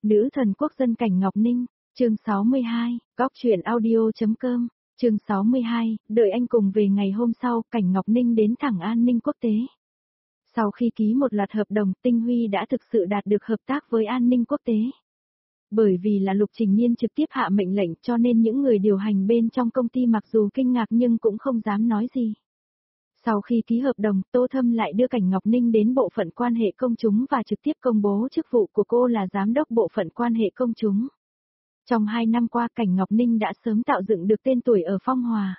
Nữ thần quốc dân Cảnh Ngọc Ninh, chương 62, góc truyện audio.com, chương 62, đợi anh cùng về. Ngày hôm sau, Cảnh Ngọc Ninh đến thẳng An Ninh Quốc tế. Sau khi ký một loạt hợp đồng, Tinh Huy đã thực sự đạt được hợp tác với An Ninh Quốc tế. Bởi vì là Lục Trình Niên trực tiếp hạ mệnh lệnh cho nên những người điều hành bên trong công ty mặc dù kinh ngạc nhưng cũng không dám nói gì. Sau khi ký hợp đồng, Tô Thâm lại đưa Cảnh Ngọc Ninh đến bộ phận quan hệ công chúng và trực tiếp công bố chức vụ của cô là giám đốc bộ phận quan hệ công chúng. Trong 2 năm qua, Cảnh Ngọc Ninh đã sớm tạo dựng được tên tuổi ở Phong Hòa.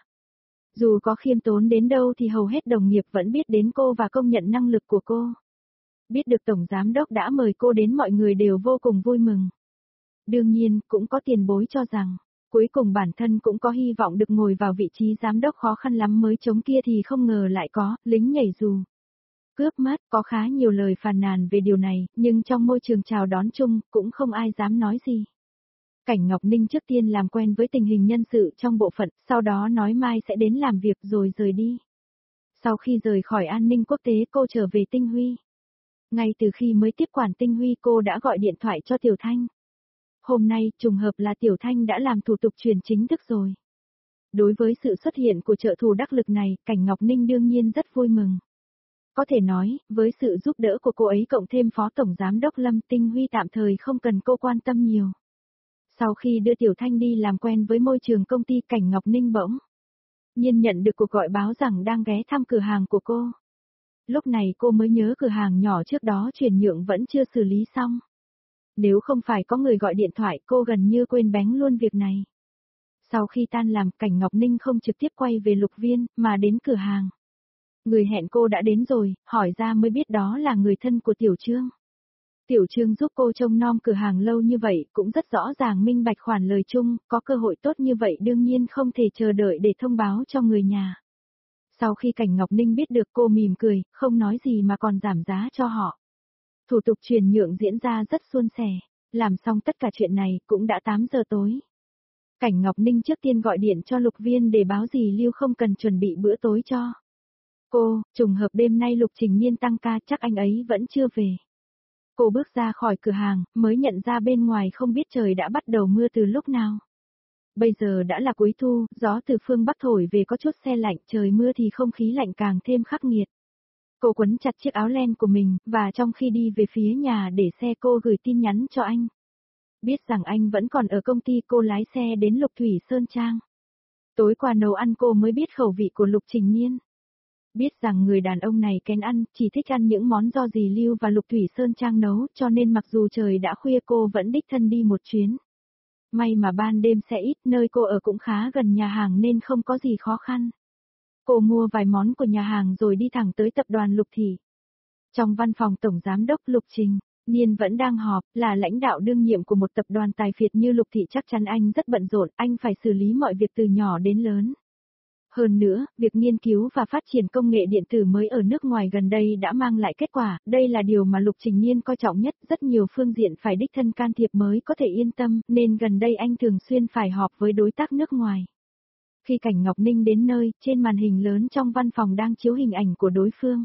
Dù có khiêm tốn đến đâu thì hầu hết đồng nghiệp vẫn biết đến cô và công nhận năng lực của cô. Biết được Tổng Giám đốc đã mời cô đến, mọi người đều vô cùng vui mừng. Đương nhiên, cũng có tiền bối cho rằng, cuối cùng bản thân cũng có hy vọng được ngồi vào vị trí giám đốc khó khăn lắm mới chống kia thì không ngờ lại có, lính nhảy dù. Cướp mất, có khá nhiều lời phàn nàn về điều này, nhưng trong môi trường chào đón chung, cũng không ai dám nói gì. Cảnh Ngọc Ninh trước tiên làm quen với tình hình nhân sự trong bộ phận, sau đó nói mai sẽ đến làm việc rồi rời đi. Sau khi rời khỏi An Ninh Quốc tế, cô trở về Tinh Huy. Ngay từ khi mới tiếp quản Tinh Huy, cô đã gọi điện thoại cho Tiểu Thanh. Hôm nay, trùng hợp là Tiểu Thanh đã làm thủ tục chuyển chính thức rồi. Đối với sự xuất hiện của trợ thủ đắc lực này, Cảnh Ngọc Ninh đương nhiên rất vui mừng. Có thể nói, với sự giúp đỡ của cô ấy cộng thêm Phó Tổng Giám đốc Lâm, Tinh Huy tạm thời không cần cô quan tâm nhiều. Sau khi đưa Tiểu Thanh đi làm quen với môi trường công ty, Cảnh Ngọc Ninh bỗng nhiên nhận được cuộc gọi báo rằng đang ghé thăm cửa hàng của cô. Lúc này cô mới nhớ cửa hàng nhỏ trước đó chuyển nhượng vẫn chưa xử lý xong. Nếu không phải có người gọi điện thoại, cô gần như quên bén luôn việc này. Sau khi tan làm, Cảnh Ngọc Ninh không trực tiếp quay về Lục Viên, mà đến cửa hàng. Người hẹn cô đã đến rồi, hỏi ra mới biết đó là người thân của Tiểu Trương. Tiểu Trương giúp cô trông nom cửa hàng lâu như vậy, cũng rất rõ ràng minh bạch khoản lời chung, có cơ hội tốt như vậy đương nhiên không thể chờ đợi để thông báo cho người nhà. Sau khi Cảnh Ngọc Ninh biết được, cô mỉm cười, không nói gì mà còn giảm giá cho họ. Thủ tục chuyển nhượng diễn ra rất suôn sẻ, làm xong tất cả chuyện này cũng đã 8 giờ tối. Cảnh Ngọc Ninh trước tiên gọi điện cho Lục Viên để báo dì Lưu không cần chuẩn bị bữa tối cho cô, trùng hợp đêm nay Lục Trình Niên tăng ca, chắc anh ấy vẫn chưa về. Cô bước ra khỏi cửa hàng, mới nhận ra bên ngoài không biết trời đã bắt đầu mưa từ lúc nào. Bây giờ đã là cuối thu, gió từ phương Bắc thổi về có chút se lạnh, trời mưa thì không khí lạnh càng thêm khắc nghiệt. Cô quấn chặt chiếc áo len của mình, và trong khi đi về phía nhà để xe cô gửi tin nhắn cho anh. Biết rằng anh vẫn còn ở công ty, cô lái xe đến Lục Thủy Sơn Trang. Tối qua nấu ăn cô mới biết khẩu vị của Lục Trình Niên. Biết rằng người đàn ông này kén ăn, chỉ thích ăn những món do dì Lưu và Lục Thủy Sơn Trang nấu, cho nên mặc dù trời đã khuya cô vẫn đích thân đi một chuyến. May mà ban đêm sẽ ít, nơi cô ở cũng khá gần nhà hàng nên không có gì khó khăn. Cô mua vài món của nhà hàng rồi đi thẳng tới tập đoàn Lục Thị. Trong văn phòng Tổng Giám đốc Lục Trình Niên vẫn đang họp, là lãnh đạo đương nhiệm của một tập đoàn tài phiệt như Lục Thị, chắc chắn anh rất bận rộn, anh phải xử lý mọi việc từ nhỏ đến lớn. Hơn nữa, việc nghiên cứu và phát triển công nghệ điện tử mới ở nước ngoài gần đây đã mang lại kết quả, đây là điều mà Lục Trình Niên coi trọng nhất, rất nhiều phương diện phải đích thân can thiệp mới có thể yên tâm, nên gần đây anh thường xuyên phải họp với đối tác nước ngoài. Khi Cảnh Ngọc Ninh đến nơi, trên màn hình lớn trong văn phòng đang chiếu hình ảnh của đối phương.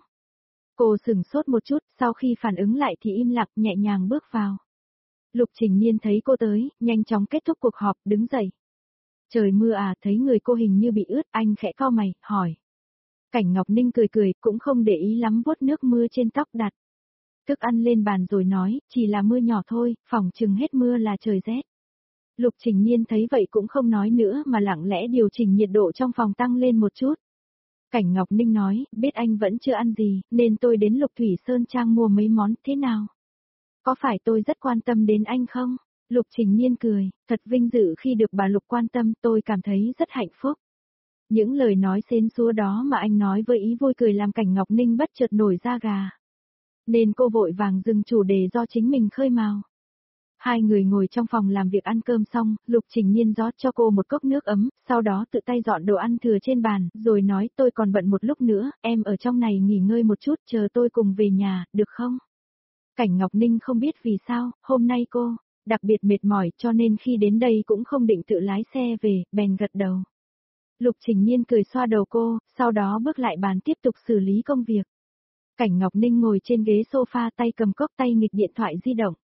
Cô sửng sốt một chút, sau khi phản ứng lại thì im lặng, nhẹ nhàng bước vào. Lục Trình Niên thấy cô tới, nhanh chóng kết thúc cuộc họp, đứng dậy. Trời mưa à, thấy người cô hình như bị ướt, anh khẽ cau mày, hỏi. Cảnh Ngọc Ninh cười cười, cũng không để ý lắm, vuốt nước mưa trên tóc đặt thức ăn lên bàn rồi nói, chỉ là mưa nhỏ thôi, phỏng chừng hết mưa là trời rét. Lục Trình Niên thấy vậy cũng không nói nữa mà lặng lẽ điều chỉnh nhiệt độ trong phòng tăng lên một chút. Cảnh Ngọc Ninh nói, biết anh vẫn chưa ăn gì, nên tôi đến Lục Thủy Sơn Trang mua mấy món, thế nào? Có phải tôi rất quan tâm đến anh không? Lục Trình Niên cười, thật vinh dự khi được bà Lục quan tâm, tôi cảm thấy rất hạnh phúc. Những lời nói xến xúa đó mà anh nói với ý vui cười làm Cảnh Ngọc Ninh bất chợt nổi da gà. Nên cô vội vàng dừng chủ đề do chính mình khơi mào. Hai người ngồi trong phòng làm việc ăn cơm xong, Lục Trình Niên rót cho cô một cốc nước ấm, sau đó tự tay dọn đồ ăn thừa trên bàn, rồi nói tôi còn bận một lúc nữa, em ở trong này nghỉ ngơi một chút, chờ tôi cùng về nhà, được không? Cảnh Ngọc Ninh không biết vì sao, hôm nay cô đặc biệt mệt mỏi cho nên khi đến đây cũng không định tự lái xe về, bèn gật đầu. Lục Trình Niên cười xoa đầu cô, sau đó bước lại bàn tiếp tục xử lý công việc. Cảnh Ngọc Ninh ngồi trên ghế sofa, tay cầm cốc, tay nghịch điện thoại di động.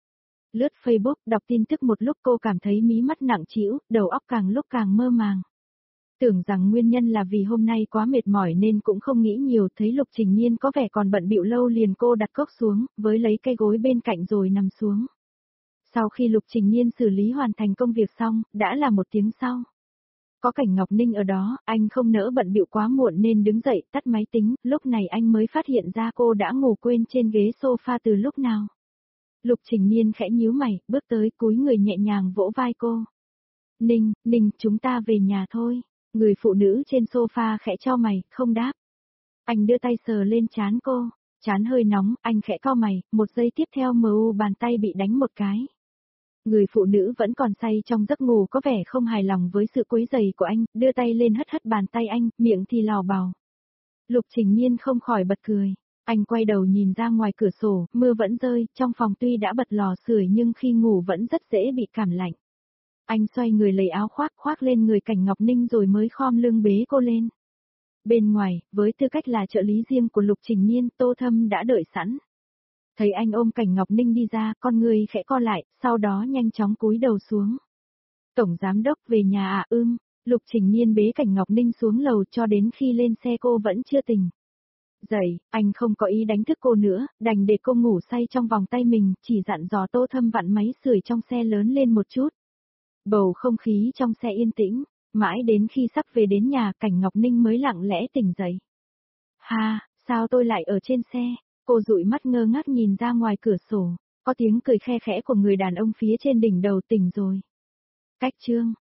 Lướt Facebook, đọc tin tức một lúc cô cảm thấy mí mắt nặng trĩu, đầu óc càng lúc càng mơ màng. Tưởng rằng nguyên nhân là vì hôm nay quá mệt mỏi nên cũng không nghĩ nhiều, thấy Lục Trình Nhiên có vẻ còn bận bịu lâu liền cô đặt cốc xuống, với lấy cây gối bên cạnh rồi nằm xuống. Sau khi Lục Trình Nhiên xử lý hoàn thành công việc xong, đã là 1 tiếng sau. Có Cảnh Ngọc Ninh ở đó, anh không nỡ bận bịu quá muộn nên đứng dậy tắt máy tính, lúc này anh mới phát hiện ra cô đã ngủ quên trên ghế sofa từ lúc nào. Lục Trình Nhiên khẽ nhíu mày, bước tới cúi người nhẹ nhàng vỗ vai cô. Ninh, Ninh, chúng ta về nhà thôi. Người phụ nữ trên sofa khẽ chau mày, không đáp. Anh đưa tay sờ lên trán cô, trán hơi nóng, anh khẽ cau mày, 1 giây tiếp theo bàn tay bị đánh một cái. Người phụ nữ vẫn còn say trong giấc ngủ có vẻ không hài lòng với sự quấy rầy của anh, đưa tay lên hất hất bàn tay anh, miệng thì lào bào. Lục Trình Nhiên không khỏi bật cười. Anh quay đầu nhìn ra ngoài cửa sổ, mưa vẫn rơi, trong phòng tuy đã bật lò sưởi nhưng khi ngủ vẫn rất dễ bị cảm lạnh. Anh xoay người lấy áo khoác lên người Cảnh Ngọc Ninh rồi mới khom lưng bế cô lên. Bên ngoài, với tư cách là trợ lý riêng của Lục Trình Nhiên, Tô Thâm đã đợi sẵn. Thấy anh ôm Cảnh Ngọc Ninh đi ra, con người khẽ co lại, sau đó nhanh chóng cúi đầu xuống. Tổng giám đốc về nhà à? Lục Trình Nhiên bế Cảnh Ngọc Ninh xuống lầu cho đến khi lên xe cô vẫn chưa tỉnh. Dậy, anh không có ý đánh thức cô nữa, đành để cô ngủ say trong vòng tay mình, chỉ dặn dò Tô Thâm vặn máy sưởi trong xe lớn lên một chút. Bầu không khí trong xe yên tĩnh, mãi đến khi sắp về đến nhà Cảnh Ngọc Ninh mới lặng lẽ tỉnh dậy. Ha, sao tôi lại ở trên xe? Cô dụi mắt ngơ ngác nhìn ra ngoài cửa sổ, có tiếng cười khe khẽ của người đàn ông phía trên đỉnh đầu. Tỉnh rồi. Cách chương.